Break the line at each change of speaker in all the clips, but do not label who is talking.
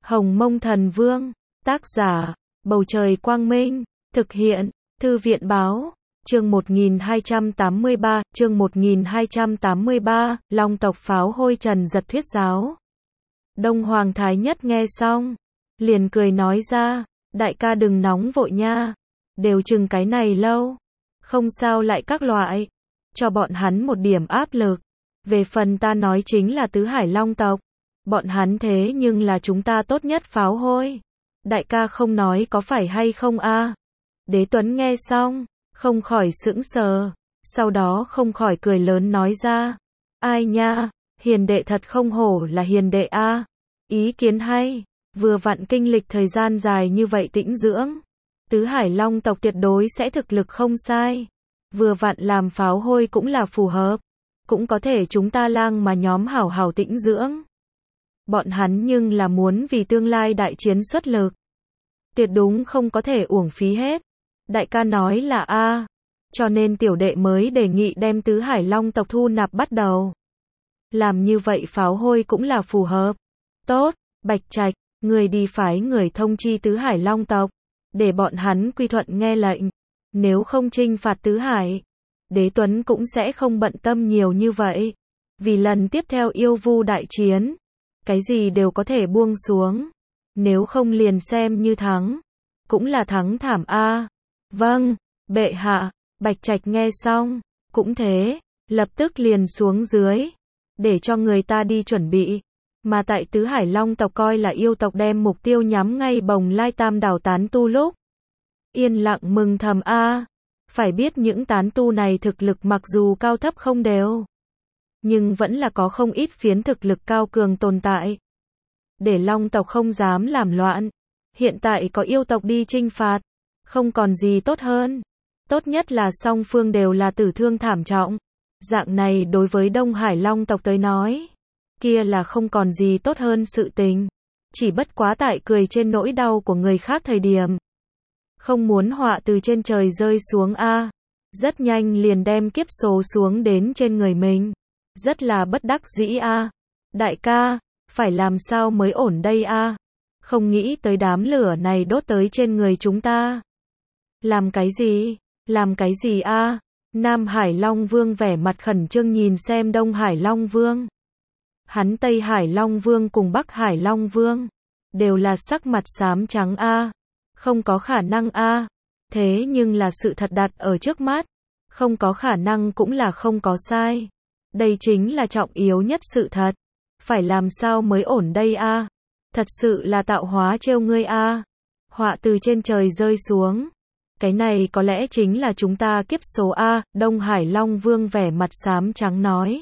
Hồng Mông Thần Vương, tác giả, Bầu Trời Quang Minh, thực hiện, Thư viện Báo, chương 1283, Long tộc pháo hôi Trần Giật thuyết giáo. Đông Hoàng Thái Nhất nghe xong, liền cười nói ra, đại ca đừng nóng vội nha, đều chừng cái này lâu, không sao lại các loại, cho bọn hắn một điểm áp lực. Về phần ta nói chính là tứ hải long tộc, bọn hắn thế nhưng là chúng ta tốt nhất pháo hôi. Đại ca không nói có phải hay không a? Đế Tuấn nghe xong, không khỏi sững sờ, sau đó không khỏi cười lớn nói ra, ai nha, hiền đệ thật không hổ là hiền đệ a, ý kiến hay, vừa vặn kinh lịch thời gian dài như vậy tĩnh dưỡng, tứ hải long tộc tuyệt đối sẽ thực lực không sai, vừa vặn làm pháo hôi cũng là phù hợp, cũng có thể chúng ta lang mà nhóm hảo hảo tĩnh dưỡng. Bọn hắn nhưng là muốn vì tương lai đại chiến xuất lực, tuyệt đúng không có thể uổng phí hết. Đại ca nói là a, cho nên tiểu đệ mới đề nghị đem tứ hải long tộc thu nạp bắt đầu. Làm như vậy pháo hôi cũng là phù hợp. Tốt, Bạch Trạch, người đi phái người thông chi tứ hải long tộc, để bọn hắn quy thuận nghe lệnh, nếu không trinh phạt tứ hải, Đế Tuấn cũng sẽ không bận tâm nhiều như vậy. Vì lần tiếp theo yêu vu đại chiến, cái gì đều có thể buông xuống, nếu không liền xem như thắng, cũng là thắng thảm a. Vâng, bệ hạ. Bạch Trạch nghe xong, cũng thế, lập tức liền xuống dưới, để cho người ta đi chuẩn bị. Mà tại tứ hải long tộc coi là yêu tộc đem mục tiêu nhắm ngay Bồng Lai Tam đảo tán tu lúc, yên lặng mừng thầm a. Phải biết những tán tu này thực lực mặc dù cao thấp không đều, nhưng vẫn là có không ít phiến thực lực cao cường tồn tại. Để long tộc không dám làm loạn, hiện tại có yêu tộc đi chinh phạt, không còn gì tốt hơn. Tốt nhất là song phương đều là tử thương thảm trọng. Dạng này đối với Đông Hải long tộc tới nói, kia là không còn gì tốt hơn sự tình. Chỉ bất quá tại cười trên nỗi đau của người khác thời điểm, không muốn họa từ trên trời rơi xuống a, rất nhanh liền đem kiếp số xuống đến trên người mình. Rất là bất đắc dĩ a. Đại ca, phải làm sao mới ổn đây a? Không nghĩ tới đám lửa này đốt tới trên người chúng ta. Làm cái gì? Làm cái gì a? Nam Hải Long Vương vẻ mặt khẩn trương nhìn xem Đông Hải Long Vương. Hắn Tây Hải Long Vương cùng Bắc Hải Long Vương đều là sắc mặt xám trắng a. Không có khả năng a. Thế nhưng là sự thật đặt ở trước mắt, không có khả năng cũng là không có sai. Đây chính là trọng yếu nhất sự thật. Phải làm sao mới ổn đây a? Thật sự là tạo hóa trêu ngươi a. Họa từ trên trời rơi xuống. Cái này có lẽ chính là chúng ta kiếp số a. Đông Hải Long Vương vẻ mặt xám trắng nói.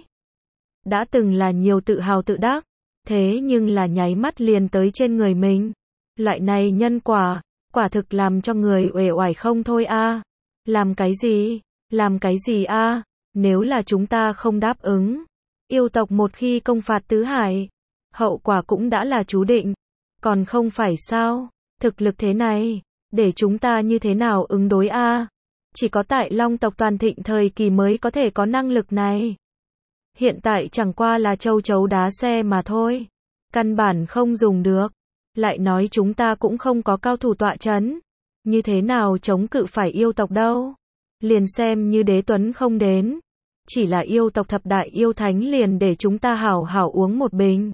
Đã từng là nhiều tự hào tự đắc, thế nhưng là nháy mắt liền tới trên người mình. Loại này nhân quả, quả thực làm cho người uể oải không thôi a. Làm cái gì? Làm cái gì a? Nếu là chúng ta không đáp ứng, yêu tộc một khi công phạt tứ hải, hậu quả cũng đã là chú định. Còn không phải sao? Thực lực thế này, để chúng ta như thế nào ứng đối a? Chỉ có tại long tộc toàn thịnh thời kỳ mới có thể có năng lực này. Hiện tại chẳng qua là châu chấu đá xe mà thôi. Căn bản không dùng được. Lại nói chúng ta cũng không có cao thủ tọa chấn. Như thế nào chống cự phải yêu tộc đâu? Liền xem như Đế Tuấn không đến, chỉ là yêu tộc thập đại yêu thánh liền để chúng ta hảo hảo uống một bình.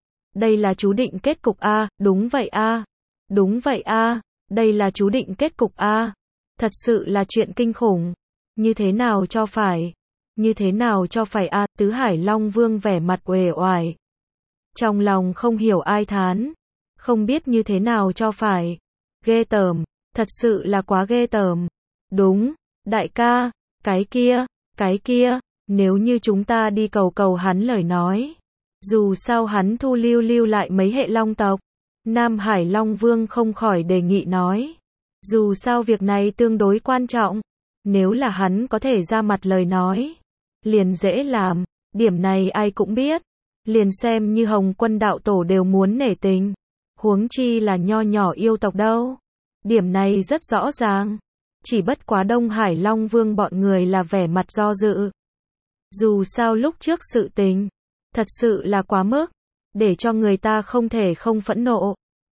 Đây là chú định kết cục a, đúng vậy a. Đúng vậy a, đây là chú định kết cục a. Thật sự là chuyện kinh khủng. Như thế nào cho phải? Như thế nào cho phải a? Tứ Hải Long Vương vẻ mặt uể oải. Trong lòng không hiểu ai thán, không biết như thế nào cho phải. Ghê tởm, thật sự là quá ghê tởm. Đúng, đại ca, cái kia, nếu như chúng ta đi cầu hắn lời nói. Dù sao hắn thu lưu lại mấy hệ long tộc. Nam Hải Long Vương không khỏi đề nghị nói. Dù sao việc này tương đối quan trọng. Nếu là hắn có thể ra mặt lời nói, liền dễ làm. Điểm này ai cũng biết. Liền xem như Hồng Quân đạo tổ đều muốn nể tình. Huống chi là nho nhỏ yêu tộc đâu. Điểm này rất rõ ràng. Chỉ bất quá Đông Hải Long Vương bọn người là vẻ mặt do dự. Dù sao lúc trước sự tình, thật sự là quá mức, để cho người ta không thể không phẫn nộ.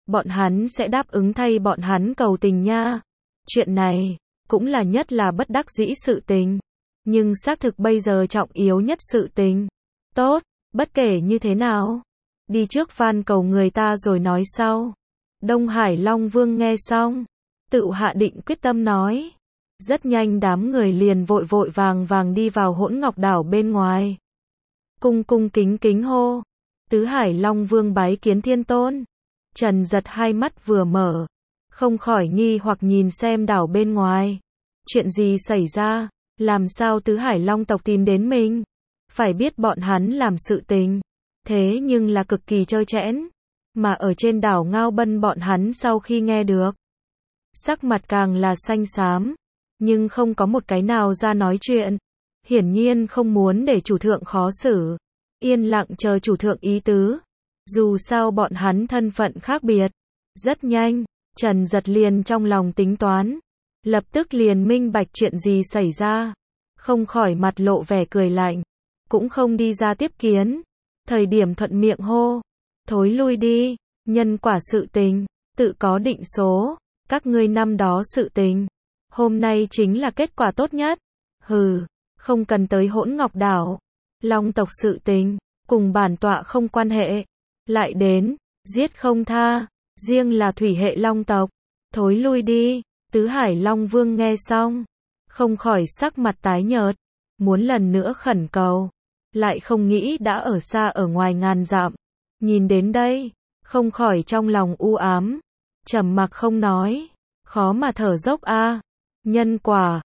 bọn hắn sẽ đáp ứng thay bọn hắn cầu tình nha. Chuyện này, cũng là nhất là bất đắc dĩ sự tình. Nhưng xác thực bây giờ trọng yếu nhất sự tình. Tốt, bất kể như thế nào. Đi trước van cầu người ta rồi nói sau. Đông Hải Long Vương nghe xong, tự hạ định quyết tâm nói. Rất nhanh đám người liền vội vội vàng vàng đi vào Hỗn Ngọc Đảo bên ngoài. Cung cung kính kính hô. Tứ Hải Long Vương bái kiến Thiên Tôn. Trần Giật hai mắt vừa mở, không khỏi nghi hoặc nhìn xem đảo bên ngoài. Chuyện gì xảy ra? Làm sao Tứ Hải Long tộc tìm đến mình? Phải biết bọn hắn làm sự tình, thế nhưng là cực kỳ trơ trẽn. Mà ở trên đảo Ngao Bân bọn hắn sau khi nghe được, sắc mặt càng là xanh xám, nhưng không có một cái nào ra nói chuyện. Hiển nhiên không muốn để chủ thượng khó xử, yên lặng chờ chủ thượng ý tứ. Dù sao bọn hắn thân phận khác biệt. Rất nhanh, Trần Giật liền trong lòng tính toán, lập tức liền minh bạch chuyện gì xảy ra, không khỏi mặt lộ vẻ cười lạnh, cũng không đi ra tiếp kiến. Thời điểm thuận miệng hô, thối lui đi, nhân quả sự tình, tự có định số, các ngươi năm đó sự tình, hôm nay chính là kết quả tốt nhất. Hừ, không cần tới Hỗn Ngọc Đảo, Long tộc sự tình, cùng bản tọa không quan hệ, lại đến, giết không tha, riêng là thủy hệ Long tộc, thối lui đi. Tứ Hải Long Vương nghe xong, không khỏi sắc mặt tái nhợt, muốn lần nữa khẩn cầu, lại không nghĩ đã ở xa ở ngoài ngàn dặm. Nhìn đến đây, không khỏi trong lòng u ám, trầm mặc không nói, khó mà thở dốc a. Nhân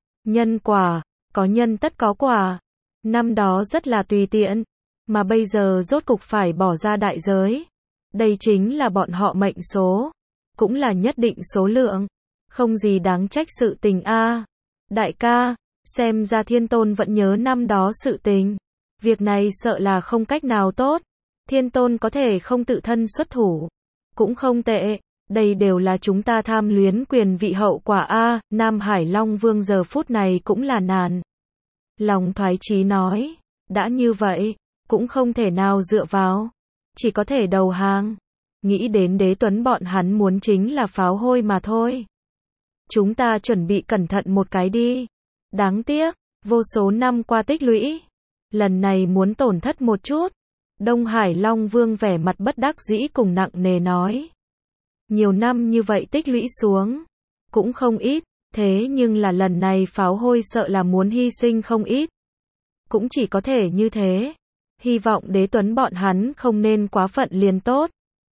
quả, có nhân tất có quả. Năm đó rất là tùy tiện, mà bây giờ rốt cục phải bỏ ra đại giới. Đây chính là bọn họ mệnh số, cũng là nhất định số lượng, không gì đáng trách sự tình a. Đại ca, xem ra Thiên Tôn vẫn nhớ năm đó sự tình. Việc này sợ là không cách nào tốt. Thiên Tôn có thể không tự thân xuất thủ, cũng không tệ. Đây đều là chúng ta tham luyến quyền vị hậu quả a. Nam Hải Long Vương giờ phút này cũng là nản lòng thoái chí nói, đã như vậy, cũng không thể nào dựa vào, chỉ có thể đầu hàng. Nghĩ đến Đế Tuấn bọn hắn muốn chính là pháo hôi mà thôi. Chúng ta chuẩn bị cẩn thận một cái đi. Đáng tiếc, vô số năm qua tích lũy, lần này muốn tổn thất một chút. Đông Hải Long Vương vẻ mặt bất đắc dĩ cùng nặng nề nói. Nhiều năm như vậy tích lũy xuống, cũng không ít, thế nhưng là lần này pháo hôi sợ là muốn hy sinh không ít. Cũng chỉ có thể như thế. Hy vọng Đế Tuấn bọn hắn không nên quá phận liền tốt.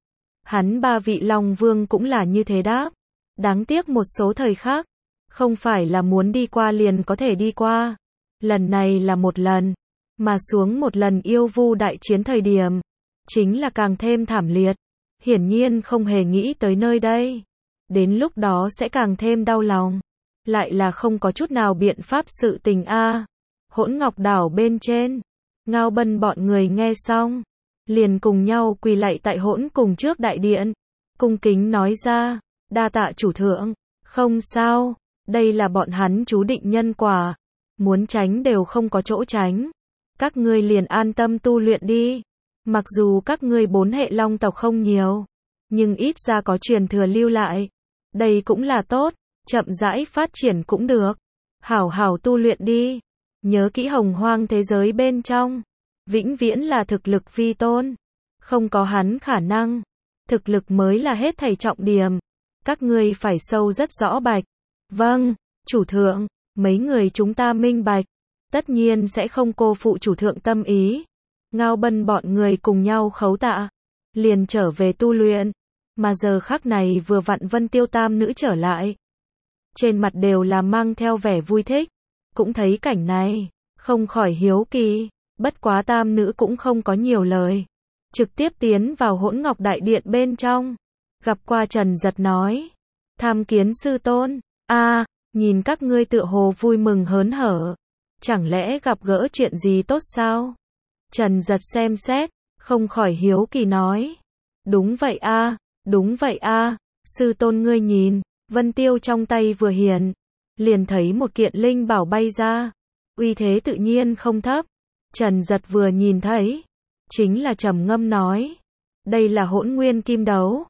Hắn ba vị Long Vương cũng là như thế đáp. Đáng tiếc một số thời khác, không phải là muốn đi qua liền có thể đi qua. Lần này là một lần, mà xuống một lần yêu vu đại chiến thời điểm, chính là càng thêm thảm liệt. Hiển nhiên không hề nghĩ tới nơi đây. Đến lúc đó sẽ càng thêm đau lòng. Lại là không có chút nào biện pháp sự tình a. Hỗn Ngọc Đảo bên trên, Ngao Bân bọn người nghe xong, liền cùng nhau quỳ lạy tại hỗn cùng trước đại điện, cung kính nói ra, đa tạ chủ thượng. Không sao, đây là bọn hắn chú định nhân quả, muốn tránh đều không có chỗ tránh. Các ngươi liền an tâm tu luyện đi. Mặc dù các ngươi 4 hệ Long tộc không nhiều, nhưng ít ra có truyền thừa lưu lại. Đây cũng là tốt, chậm rãi phát triển cũng được. Hảo hảo tu luyện đi. Nhớ kỹ Hồng Hoang thế giới bên trong, vĩnh viễn là thực lực vi tôn. Không có hắn khả năng, thực lực mới là hết thảy trọng điểm. Các ngươi phải sâu rất rõ bạch. Vâng, chủ thượng, mấy người chúng ta minh bạch. Tất nhiên sẽ không cô phụ chủ thượng tâm ý. Ngao Bân bọn người cùng nhau khấu tạ, liền trở về tu luyện. Mà giờ khắc này vừa vặn Vân Tiêu tam nữ trở lại, trên mặt đều là mang theo vẻ vui thích. Cũng thấy cảnh này, không khỏi hiếu kỳ. Bất quá tam nữ cũng không có nhiều lời, trực tiếp tiến vào Hỗn Ngọc Đại Điện bên trong. Gặp qua Trần Giật nói, tham kiến sư tôn. A, nhìn các ngươi tựa hồ vui mừng hớn hở, chẳng lẽ gặp gỡ chuyện gì tốt sao? Trần Giật xem xét, không khỏi hiếu kỳ nói, đúng vậy a, đúng vậy a. Sư tôn ngươi nhìn. Vân Tiêu trong tay vừa hiện, liền thấy một kiện linh bảo bay ra, uy thế tự nhiên không thấp. Trần Giật vừa nhìn thấy, chính là trầm ngâm nói, đây là Hỗn Nguyên Kim Đấu.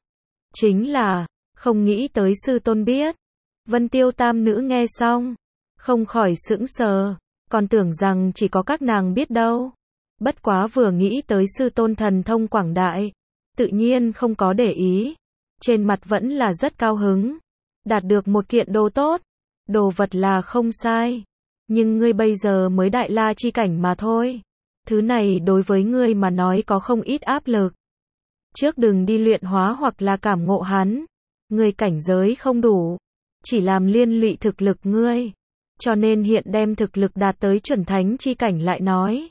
Chính là, không nghĩ tới sư tôn biết. Vân Tiêu tam nữ nghe xong, không khỏi sững sờ, còn tưởng rằng chỉ có các nàng biết đâu. Bất quá vừa nghĩ tới sư tôn thần thông quảng đại, tự nhiên không có để ý. Trên mặt vẫn là rất cao hứng. Đạt được một kiện đồ tốt, đồ vật là không sai. Nhưng ngươi bây giờ mới đại la chi cảnh mà thôi. Thứ này đối với ngươi mà nói có không ít áp lực. Trước đừng đi luyện hóa hoặc là cảm ngộ hắn. Ngươi cảnh giới không đủ, chỉ làm liên lụy thực lực ngươi. Cho nên hiện đem thực lực đạt tới chuẩn thánh chi cảnh lại nói.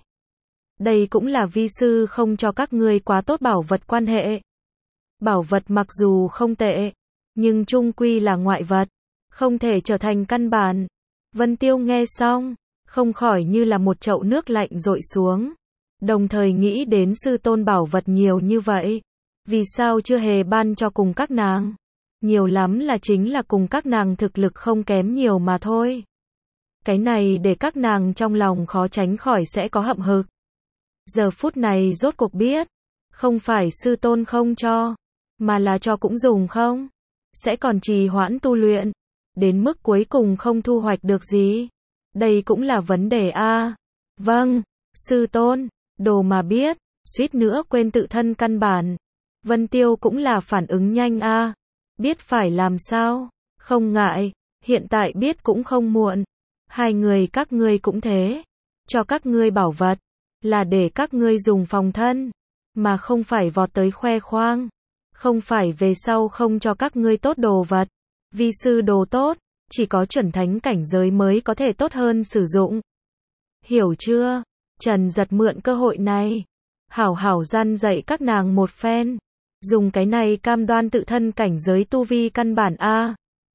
Đây cũng là vi sư không cho các ngươi quá tốt bảo vật quan hệ. Bảo vật mặc dù không tệ, nhưng chung quy là ngoại vật, không thể trở thành căn bản. Vân Tiêu nghe xong, không khỏi như là một chậu nước lạnh dội xuống. Đồng thời nghĩ đến sư tôn bảo vật nhiều như vậy. Vì sao chưa hề ban cho cùng các nàng? Nhiều lắm là chính là cùng các nàng thực lực không kém nhiều mà thôi. Cái này để các nàng trong lòng khó tránh khỏi sẽ có hậm hực. Giờ phút này rốt cuộc biết, không phải sư tôn không cho, mà là cho cũng dùng không. Sẽ còn trì hoãn tu luyện, đến mức cuối cùng không thu hoạch được gì. Đây cũng là vấn đề a. Vâng, sư tôn, đồ mà biết, suýt nữa quên tự thân căn bản. Vân Tiêu cũng là phản ứng nhanh a. Biết phải làm sao, không ngại, hiện tại biết cũng không muộn. Hai người các ngươi cũng thế, cho các ngươi bảo vật, là để các ngươi dùng phòng thân, mà không phải vọt tới khoe khoang. Không phải về sau không cho các ngươi tốt đồ vật. Vi sư đồ tốt, chỉ có chuẩn thánh cảnh giới mới có thể tốt hơn sử dụng. Hiểu chưa? Trần Giật mượn cơ hội này, hảo hảo gian dạy các nàng một phen. Dùng cái này cam đoan tự thân cảnh giới tu vi căn bản a.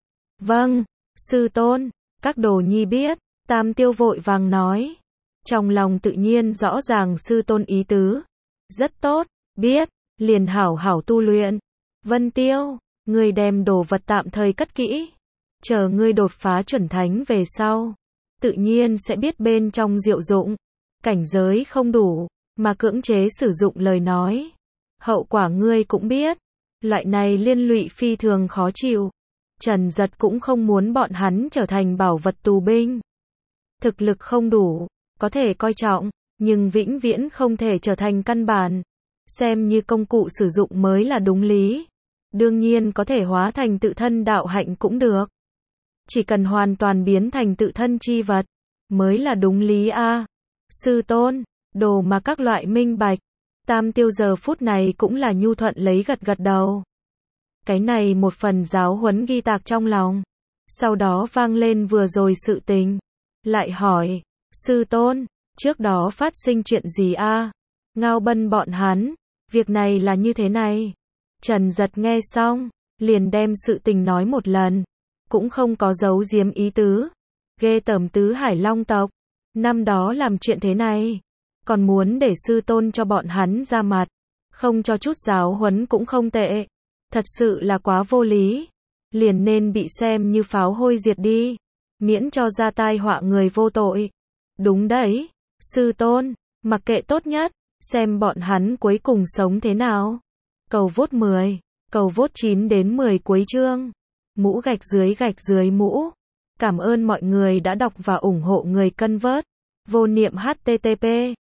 Vâng, sư tôn, các đồ nhi biết. Tam Tiêu vội vàng nói. Trong lòng tự nhiên rõ ràng sư tôn ý tứ. Rất tốt, biết, liền hảo hảo tu luyện. Vân Tiêu, ngươi đem đồ vật tạm thời cất kỹ. Chờ ngươi đột phá chuẩn thánh về sau, tự nhiên sẽ biết bên trong diệu dụng. Cảnh giới không đủ, mà cưỡng chế sử dụng lời nói. Hậu quả ngươi cũng biết. Loại này liên lụy phi thường khó chịu. Trần Giật cũng không muốn bọn hắn trở thành bảo vật tù binh. Thực lực không đủ, có thể coi trọng, nhưng vĩnh viễn không thể trở thành căn bản. Xem như công cụ sử dụng mới là đúng lý. Đương nhiên có thể hóa thành tự thân đạo hạnh cũng được. Chỉ cần hoàn toàn biến thành tự thân chi vật, mới là đúng lý a. Sư tôn, đồ mà các loại minh bạch. Tam Tiêu giờ phút này cũng là nhu thuận lấy gật gật đầu. Cái này một phần giáo huấn ghi tạc trong lòng. Sau đó vang lên vừa rồi sự tình. Lại hỏi, sư tôn, trước đó phát sinh chuyện gì a? Ngao Bân bọn hắn, việc này là như thế này. Trần Giật nghe xong, liền đem sự tình nói một lần. Cũng không có giấu giếm ý tứ. Ghê tởm tứ Hải Long tộc. Năm đó làm chuyện thế này. Còn muốn để sư tôn cho bọn hắn ra mặt. Không cho chút giáo huấn cũng không tệ. Thật sự là quá vô lý. Liền nên bị xem như pháo hôi diệt đi. Miễn cho ra tai họa người vô tội. Đúng đấy, sư tôn, mặc kệ tốt nhất. Xem bọn hắn cuối cùng sống thế nào. Cầu vote 10, cầu vote 9 đến 10 cuối chương. Mũ gạch dưới mũ. Cảm ơn mọi người đã đọc và ủng hộ người cân vớt. Vô niệm http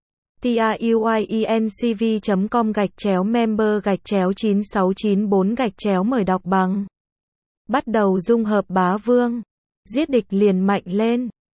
truyenc.com/member/9694 mời đọc bằng. Bắt đầu dung hợp bá vương. Giết địch liền mạnh lên.